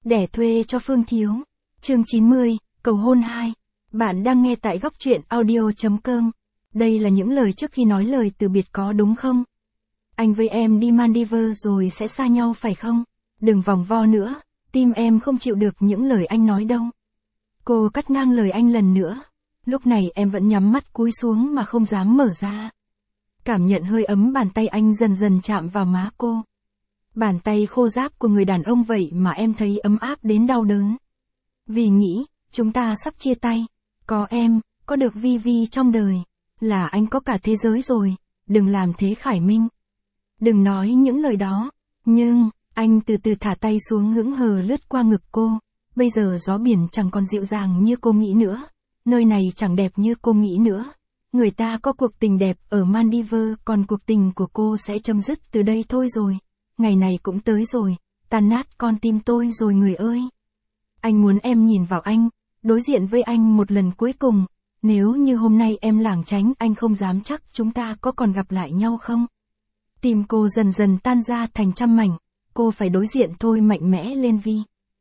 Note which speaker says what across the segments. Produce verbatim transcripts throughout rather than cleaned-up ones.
Speaker 1: Đẻ thuê cho Phương Thiếu. Chương chín mươi, cầu hôn hai. Bạn đang nghe tại góc truyện audio chấm com. Đây là những lời trước khi nói lời từ biệt có đúng không? Anh với em đi Maldives rồi sẽ xa nhau phải không? Đừng vòng vo nữa, tim em không chịu được những lời anh nói đâu. Cô cắt ngang lời anh lần nữa. Lúc này em vẫn nhắm mắt cúi xuống mà không dám mở ra. Cảm nhận hơi ấm bàn tay anh dần dần chạm vào má cô. Bàn tay khô ráp của người đàn ông vậy mà em thấy ấm áp đến đau đớn. Vì nghĩ, chúng ta sắp chia tay. Có em, có được Vi Vi trong đời. Là anh có cả thế giới rồi. Đừng làm thế Khải Minh. Đừng nói những lời đó. Nhưng, anh từ từ thả tay xuống hững hờ lướt qua ngực cô. Bây giờ gió biển chẳng còn dịu dàng như cô nghĩ nữa. Nơi này chẳng đẹp như cô nghĩ nữa. Người ta có cuộc tình đẹp ở Maldives, còn cuộc tình của cô sẽ chấm dứt từ đây thôi rồi. Ngày này cũng tới rồi, tan nát con tim tôi rồi người ơi. Anh muốn em nhìn vào anh, đối diện với anh một lần cuối cùng. Nếu như hôm nay em lảng tránh, anh không dám chắc chúng ta có còn gặp lại nhau không. Tim cô dần dần tan ra thành trăm mảnh, cô phải đối diện thôi mạnh mẽ lên Vi.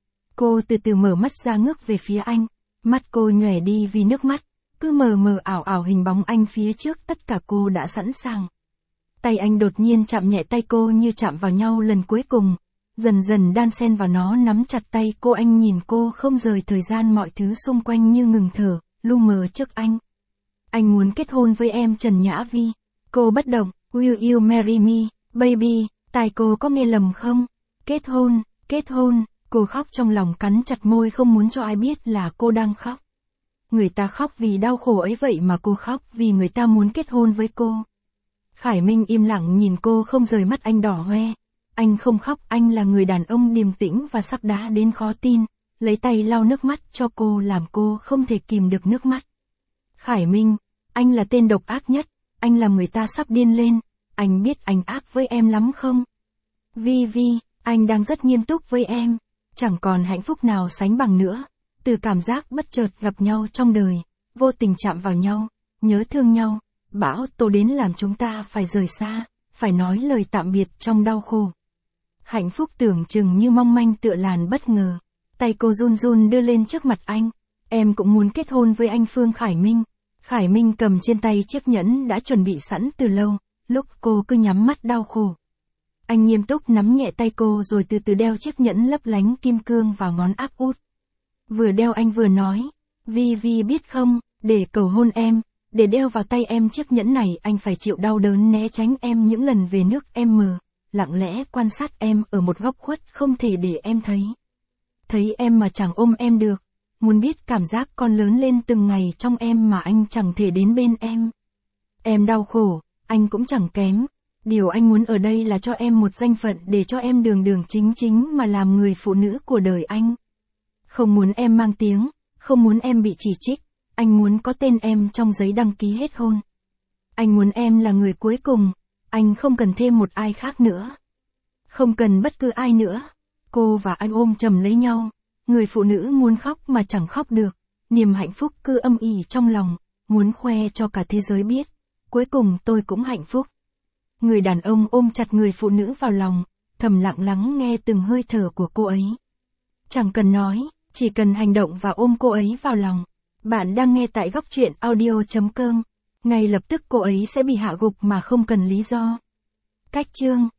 Speaker 1: Cô từ từ mở mắt ra ngước về phía anh, mắt cô nhòe đi vì nước mắt, cứ mờ mờ ảo ảo hình bóng anh phía trước, tất cả cô đã sẵn sàng. Tay anh đột nhiên chạm nhẹ tay cô như chạm vào nhau lần cuối cùng, dần dần đan xen vào nó nắm chặt tay cô. Anh nhìn cô không rời thời gian, mọi thứ xung quanh như ngừng thở, lu mờ trước anh. Anh muốn kết hôn với em Trần Nhã Vi. Cô bất động. Will you marry me, baby? Tai cô có nghe lầm không? Kết hôn, kết hôn. Cô khóc trong lòng, cắn chặt môi không muốn cho ai biết là cô đang khóc. Người ta khóc vì đau khổ ấy vậy mà cô khóc vì người ta muốn kết hôn với cô. Khải Minh im lặng nhìn cô không rời mắt anh đỏ hoe. Anh không khóc, anh là người đàn ông điềm tĩnh và sắp đá đến khó tin, lấy tay lau nước mắt cho cô làm cô không thể kìm được nước mắt. Khải Minh, anh là tên độc ác nhất, anh làm người ta sắp điên lên, anh biết anh ác với em lắm không? Vi Vi, anh đang rất nghiêm túc với em, chẳng còn hạnh phúc nào sánh bằng nữa. Từ cảm giác bất chợt gặp nhau trong đời, vô tình chạm vào nhau, nhớ thương nhau, bão tố đến làm chúng ta phải rời xa, phải nói lời tạm biệt trong đau khổ. Hạnh phúc tưởng chừng như mong manh tựa làn bất ngờ. Tay cô run run đưa lên trước mặt anh. Em cũng muốn kết hôn với anh Phương Khải Minh. Khải Minh cầm trên tay chiếc nhẫn đã chuẩn bị sẵn từ lâu, lúc cô cứ nhắm mắt đau khổ. Anh nghiêm túc nắm nhẹ tay cô rồi từ từ đeo chiếc nhẫn lấp lánh kim cương vào ngón áp út. Vừa đeo anh vừa nói, Vi Vi biết không, để cầu hôn em, để đeo vào tay em chiếc nhẫn này anh phải chịu đau đớn né tránh em những lần về nước em mờ, lặng lẽ quan sát em ở một góc khuất không thể để em thấy. Thấy em mà chẳng ôm em được, muốn biết cảm giác con lớn lên từng ngày trong em mà anh chẳng thể đến bên em. Em đau khổ, anh cũng chẳng kém, điều anh muốn ở đây là cho em một danh phận để cho em đường đường chính chính mà làm người phụ nữ của đời anh. Không muốn em mang tiếng, không muốn em bị chỉ trích, anh muốn có tên em trong giấy đăng ký hết hôn. Anh muốn em là người cuối cùng, anh không cần thêm một ai khác nữa. Không cần bất cứ ai nữa. Cô và anh ôm chầm lấy nhau, người phụ nữ muốn khóc mà chẳng khóc được, niềm hạnh phúc cứ âm ỉ trong lòng, muốn khoe cho cả thế giới biết, cuối cùng tôi cũng hạnh phúc. Người đàn ông ôm chặt người phụ nữ vào lòng, thầm lặng lắng nghe từng hơi thở của cô ấy. Chẳng cần nói, chỉ cần hành động và ôm cô ấy vào lòng. Bạn đang nghe tại góc truyện audio chấm com. Ngay lập tức cô ấy sẽ bị hạ gục mà không cần lý do. Cách chương